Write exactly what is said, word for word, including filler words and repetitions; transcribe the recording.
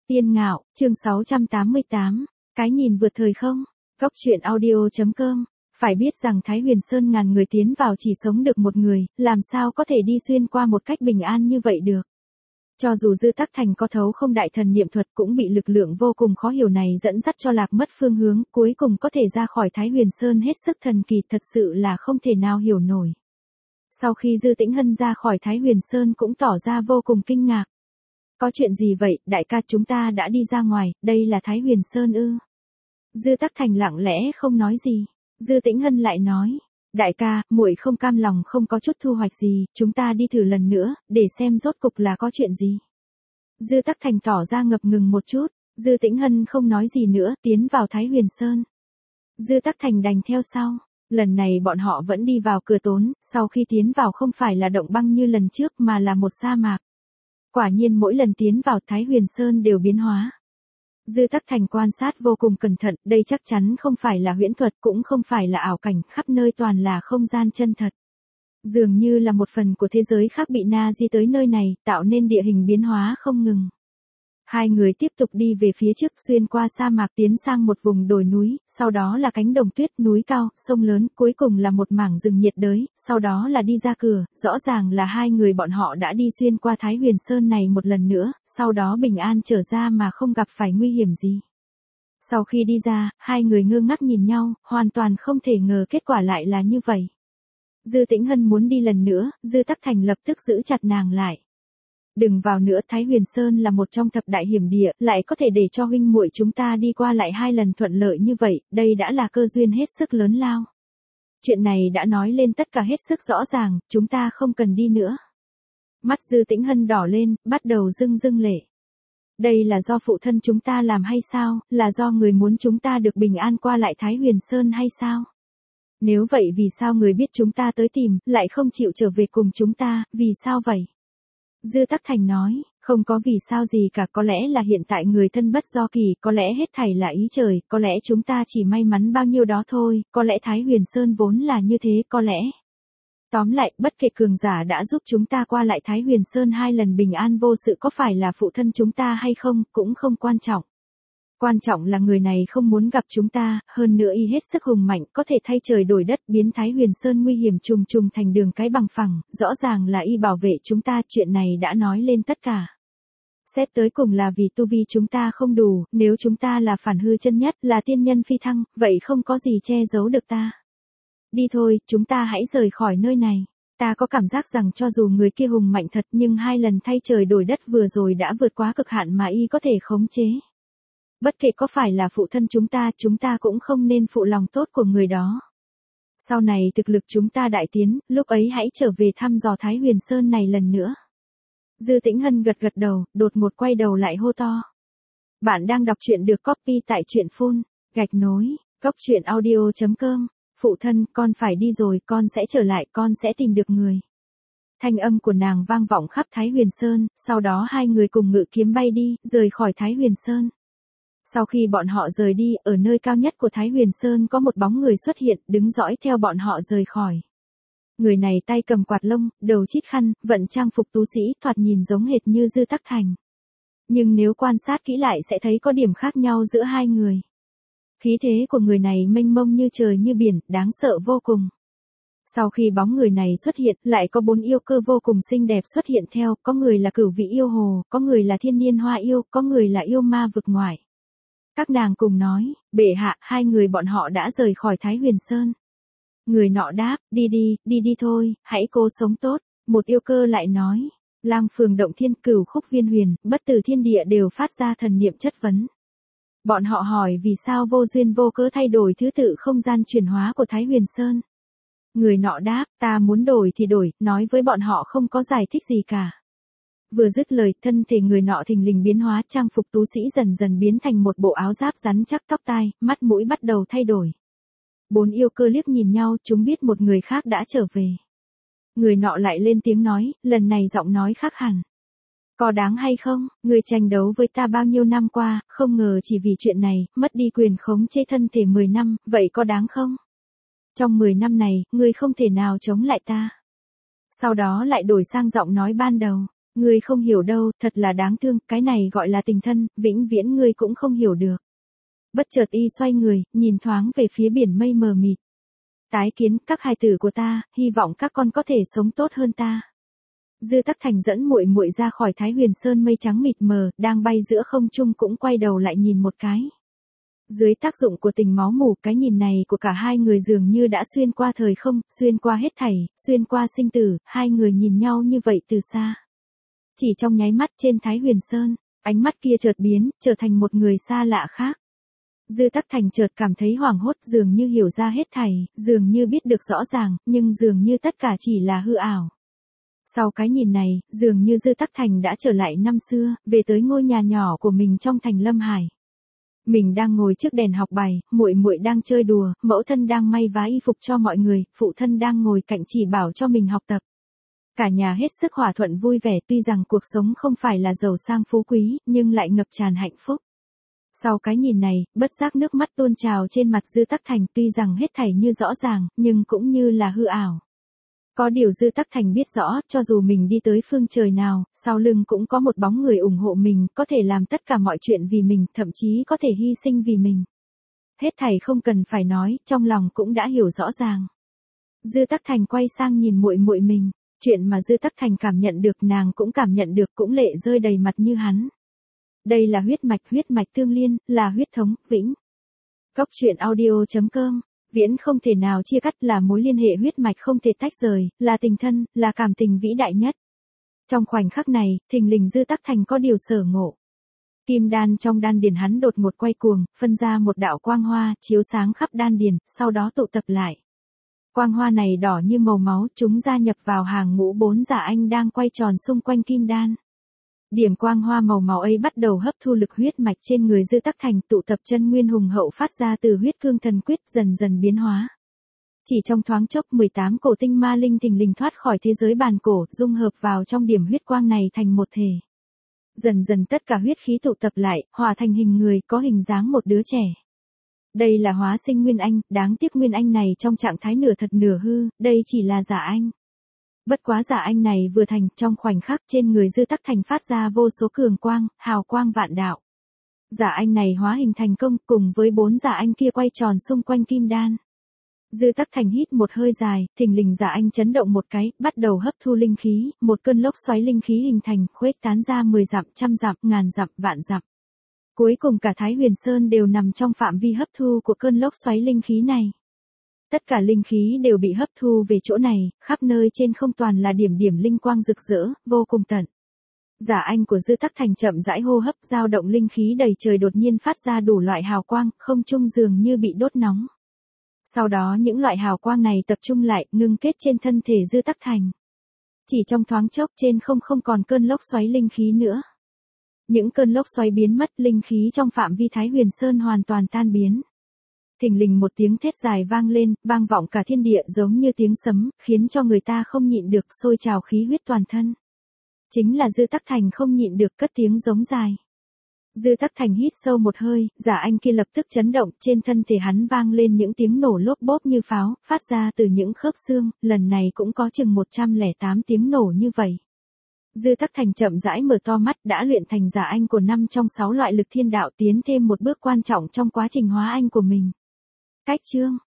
Tiên Ngạo, chương sáu trăm tám mươi tám, cái nhìn vượt thời không? Góc truyện audio.com. Phải biết rằng Thái Huyền Sơn ngàn người tiến vào chỉ sống được một người, làm sao có thể đi xuyên qua một cách bình an như vậy được. Cho dù Dư Tắc Thành có thấu không đại thần niệm thuật cũng bị lực lượng vô cùng khó hiểu này dẫn dắt cho lạc mất phương hướng, cuối cùng có thể ra khỏi Thái Huyền Sơn hết sức thần kỳ, thật sự là không thể nào hiểu nổi. Sau khi Dư Tĩnh Hân ra khỏi Thái Huyền Sơn cũng tỏ ra vô cùng kinh ngạc. Có chuyện gì vậy, đại ca, chúng ta đã đi ra ngoài, đây là Thái Huyền Sơn ư? Dư Tắc Thành lặng lẽ không nói gì. Dư Tĩnh Hân lại nói, đại ca, muội không cam lòng không có chút thu hoạch gì, chúng ta đi thử lần nữa, để xem rốt cục là có chuyện gì. Dư Tắc Thành tỏ ra ngập ngừng một chút, Dư Tĩnh Hân không nói gì nữa, tiến vào Thái Huyền Sơn. Dư Tắc Thành đành theo sau. Lần này bọn họ vẫn đi vào cửa tốn, sau khi tiến vào không phải là động băng như lần trước mà là một sa mạc. Quả nhiên mỗi lần tiến vào Thái Huyền Sơn đều biến hóa. Dư Tắc Thành quan sát vô cùng cẩn thận, đây chắc chắn không phải là huyễn thuật, cũng không phải là ảo cảnh, khắp nơi toàn là không gian chân thật. Dường như là một phần của thế giới khác bị na di tới nơi này, tạo nên địa hình biến hóa không ngừng. Hai người tiếp tục đi về phía trước, xuyên qua sa mạc tiến sang một vùng đồi núi, sau đó là cánh đồng tuyết, núi cao, sông lớn, cuối cùng là một mảng rừng nhiệt đới, sau đó là đi ra cửa, rõ ràng là hai người bọn họ đã đi xuyên qua Thái Huyền Sơn này một lần nữa, sau đó bình an trở ra mà không gặp phải nguy hiểm gì. Sau khi đi ra, hai người ngơ ngác nhìn nhau, hoàn toàn không thể ngờ kết quả lại là như vậy. Dư Tĩnh Hân muốn đi lần nữa, Dư Tắc Thành lập tức giữ chặt nàng lại. Đừng vào nữa, Thái Huyền Sơn là một trong thập đại hiểm địa, lại có thể để cho huynh muội chúng ta đi qua lại hai lần thuận lợi như vậy, đây đã là cơ duyên hết sức lớn lao. Chuyện này đã nói lên tất cả hết sức rõ ràng, chúng ta không cần đi nữa. Mắt Dư Tĩnh Hân đỏ lên, bắt đầu rưng rưng lệ. Đây là do phụ thân chúng ta làm hay sao, là do người muốn chúng ta được bình an qua lại Thái Huyền Sơn hay sao? Nếu vậy vì sao người biết chúng ta tới tìm, lại không chịu trở về cùng chúng ta, vì sao vậy? Dư Tắc Thành nói, không có vì sao gì cả, có lẽ là hiện tại người thân bất do kỳ, có lẽ hết thảy là ý trời, có lẽ chúng ta chỉ may mắn bao nhiêu đó thôi, có lẽ Thái Huyền Sơn vốn là như thế, có lẽ. Tóm lại, bất kể cường giả đã giúp chúng ta qua lại Thái Huyền Sơn hai lần bình an vô sự có phải là phụ thân chúng ta hay không, cũng không quan trọng. Quan trọng là người này không muốn gặp chúng ta, hơn nữa y hết sức hùng mạnh, có thể thay trời đổi đất, biến Thái Huyền Sơn nguy hiểm trùng trùng thành đường cái bằng phẳng, rõ ràng là y bảo vệ chúng ta, chuyện này đã nói lên tất cả. Xét tới cùng là vì tu vi chúng ta không đủ, nếu chúng ta là phản hư chân nhất, là tiên nhân phi thăng, vậy không có gì che giấu được ta. Đi thôi, chúng ta hãy rời khỏi nơi này. Ta có cảm giác rằng cho dù người kia hùng mạnh thật nhưng hai lần thay trời đổi đất vừa rồi đã vượt quá cực hạn mà y có thể khống chế. Bất kể có phải là phụ thân chúng ta, chúng ta cũng không nên phụ lòng tốt của người đó. Sau này thực lực chúng ta đại tiến, lúc ấy hãy trở về thăm dò Thái Huyền Sơn này lần nữa. Dư Tĩnh Hân gật gật đầu, đột ngột quay đầu lại hô to. Bạn đang đọc truyện được copy tại truyện phun, gạch nối, góc truyện audio.com. Phụ thân, con phải đi rồi, con sẽ trở lại, con sẽ tìm được người. Thanh âm của nàng vang vọng khắp Thái Huyền Sơn, sau đó hai người cùng ngự kiếm bay đi, rời khỏi Thái Huyền Sơn. Sau khi bọn họ rời đi, ở nơi cao nhất của Thái Huyền Sơn có một bóng người xuất hiện, đứng dõi theo bọn họ rời khỏi. Người này tay cầm quạt lông, đầu chít khăn, vận trang phục tú sĩ, thoạt nhìn giống hệt như Dư Tắc Thành. Nhưng nếu quan sát kỹ lại sẽ thấy có điểm khác nhau giữa hai người. Khí thế của người này mênh mông như trời như biển, đáng sợ vô cùng. Sau khi bóng người này xuất hiện, lại có bốn yêu cơ vô cùng xinh đẹp xuất hiện theo, có người là cửu vị yêu hồ, có người là thiên niên hoa yêu, có người là yêu ma vực ngoại. Các nàng cùng nói, bệ hạ, hai người bọn họ đã rời khỏi Thái Huyền Sơn. Người nọ đáp, đi đi, đi đi thôi, hãy cố sống tốt. Một yêu cơ lại nói, Lang Phường Động Thiên, Cửu Khúc Viên Huyền, bất tử thiên địa đều phát ra thần niệm chất vấn. Bọn họ hỏi vì sao vô duyên vô cớ thay đổi thứ tự không gian chuyển hóa của Thái Huyền Sơn. Người nọ đáp, ta muốn đổi thì đổi, nói với bọn họ không có giải thích gì cả. Vừa dứt lời, thân thể người nọ thình lình biến hóa, trang phục tú sĩ dần dần biến thành một bộ áo giáp rắn chắc, tóc tai, mắt mũi bắt đầu thay đổi. Bốn yêu cơ liếc nhìn nhau, chúng biết một người khác đã trở về. Người nọ lại lên tiếng nói, lần này giọng nói khác hẳn. Có đáng hay không, người tranh đấu với ta bao nhiêu năm qua, không ngờ chỉ vì chuyện này, mất đi quyền khống chế thân thể mười năm, vậy có đáng không? Trong mười năm này, ngươi không thể nào chống lại ta. Sau đó lại đổi sang giọng nói ban đầu. Ngươi không hiểu đâu, thật là đáng thương, cái này gọi là tình thân, vĩnh viễn ngươi cũng không hiểu được. Bất chợt y xoay người, nhìn thoáng về phía biển mây mờ mịt. Tái kiến các hài tử của ta, hy vọng các con có thể sống tốt hơn ta. Dư Tắc Thành dẫn muội muội ra khỏi Thái Huyền Sơn mây trắng mịt mờ, đang bay giữa không trung cũng quay đầu lại nhìn một cái. Dưới tác dụng của tình máu mủ, cái nhìn này của cả hai người dường như đã xuyên qua thời không, xuyên qua hết thảy, xuyên qua sinh tử, hai người nhìn nhau như vậy từ xa. Chỉ trong nháy mắt trên Thái Huyền Sơn, ánh mắt kia chợt biến, trở thành một người xa lạ khác. Dư Tắc Thành chợt cảm thấy hoảng hốt, dường như hiểu ra hết thảy, dường như biết được rõ ràng, nhưng dường như tất cả chỉ là hư ảo. Sau cái nhìn này, dường như Dư Tắc Thành đã trở lại năm xưa, về tới ngôi nhà nhỏ của mình trong thành Lâm Hải. Mình đang ngồi trước đèn học bài, muội muội đang chơi đùa, mẫu thân đang may vá y phục cho mọi người, phụ thân đang ngồi cạnh chỉ bảo cho mình học tập. Cả nhà hết sức hòa thuận vui vẻ, tuy rằng cuộc sống không phải là giàu sang phú quý, nhưng lại ngập tràn hạnh phúc. Sau cái nhìn này, bất giác nước mắt tuôn trào trên mặt Dư Tắc Thành, tuy rằng hết thảy như rõ ràng, nhưng cũng như là hư ảo. Có điều Dư Tắc Thành biết rõ, cho dù mình đi tới phương trời nào, sau lưng cũng có một bóng người ủng hộ mình, có thể làm tất cả mọi chuyện vì mình, thậm chí có thể hy sinh vì mình. Hết thảy không cần phải nói, trong lòng cũng đã hiểu rõ ràng. Dư Tắc Thành quay sang nhìn muội muội mình, chuyện mà Dư Tắc Thành cảm nhận được nàng cũng cảm nhận được, cũng lệ rơi đầy mặt như hắn. Đây là huyết mạch, huyết mạch tương liên, là huyết thống, vĩnh. Góc truyện audio chấm com, viễn không thể nào chia cắt, là mối liên hệ huyết mạch không thể tách rời, là tình thân, là cảm tình vĩ đại nhất. Trong khoảnh khắc này, thình lình Dư Tắc Thành có điều sở ngộ. Kim đan trong đan điền hắn đột ngột quay cuồng, phân ra một đạo quang hoa, chiếu sáng khắp đan điền, sau đó tụ tập lại. Quang hoa này đỏ như màu máu, chúng gia nhập vào hàng ngũ bốn giả anh đang quay tròn xung quanh kim đan. Điểm quang hoa màu máu ấy bắt đầu hấp thu lực huyết mạch trên người Dư Tắc Thành, tụ tập chân nguyên hùng hậu phát ra từ huyết cương thần quyết, dần dần biến hóa. Chỉ trong thoáng chốc, mười tám cổ tinh ma linh thình lình thoát khỏi thế giới bàn cổ, dung hợp vào trong điểm huyết quang này thành một thể. Dần dần tất cả huyết khí tụ tập lại, hòa thành hình người, có hình dáng một đứa trẻ. Đây là hóa sinh Nguyên Anh, đáng tiếc Nguyên Anh này trong trạng thái nửa thật nửa hư, đây chỉ là giả anh. Bất quá giả anh này vừa thành, trong khoảnh khắc trên người Dư Tắc Thành phát ra vô số cường quang, hào quang vạn đạo. Giả anh này hóa hình thành công, cùng với bốn giả anh kia quay tròn xung quanh kim đan. Dư Tắc Thành hít một hơi dài, thình lình giả anh chấn động một cái, bắt đầu hấp thu linh khí, một cơn lốc xoáy linh khí hình thành, khuếch tán ra mười dặm, trăm dặm, ngàn dặm, vạn dặm. Cuối cùng cả Thái Huyền Sơn đều nằm trong phạm vi hấp thu của cơn lốc xoáy linh khí này. Tất cả linh khí đều bị hấp thu về chỗ này, khắp nơi trên không toàn là điểm điểm linh quang rực rỡ, vô cùng tận. Giả anh của Dư Tắc Thành chậm rãi hô hấp, dao động linh khí đầy trời đột nhiên phát ra đủ loại hào quang, không trung dường như bị đốt nóng. Sau đó những loại hào quang này tập trung lại, ngưng kết trên thân thể Dư Tắc Thành. Chỉ trong thoáng chốc trên không không còn cơn lốc xoáy linh khí nữa. Những cơn lốc xoáy biến mất, linh khí trong phạm vi Thái Huyền Sơn hoàn toàn tan biến. Thình lình một tiếng thét dài vang lên, vang vọng cả thiên địa giống như tiếng sấm, khiến cho người ta không nhịn được sôi trào khí huyết toàn thân. Chính là Dư Tắc Thành không nhịn được cất tiếng giống dài. Dư Tắc Thành hít sâu một hơi, giả anh kia lập tức chấn động, trên thân thể hắn vang lên những tiếng nổ lốp bốp như pháo, phát ra từ những khớp xương, lần này cũng có chừng một trăm lẻ tám tiếng nổ như vậy. Dư Tắc Thành chậm rãi mở to mắt, đã luyện thành giả anh của năm trong sáu loại lực thiên đạo, tiến thêm một bước quan trọng trong quá trình hóa anh của mình. Cách chương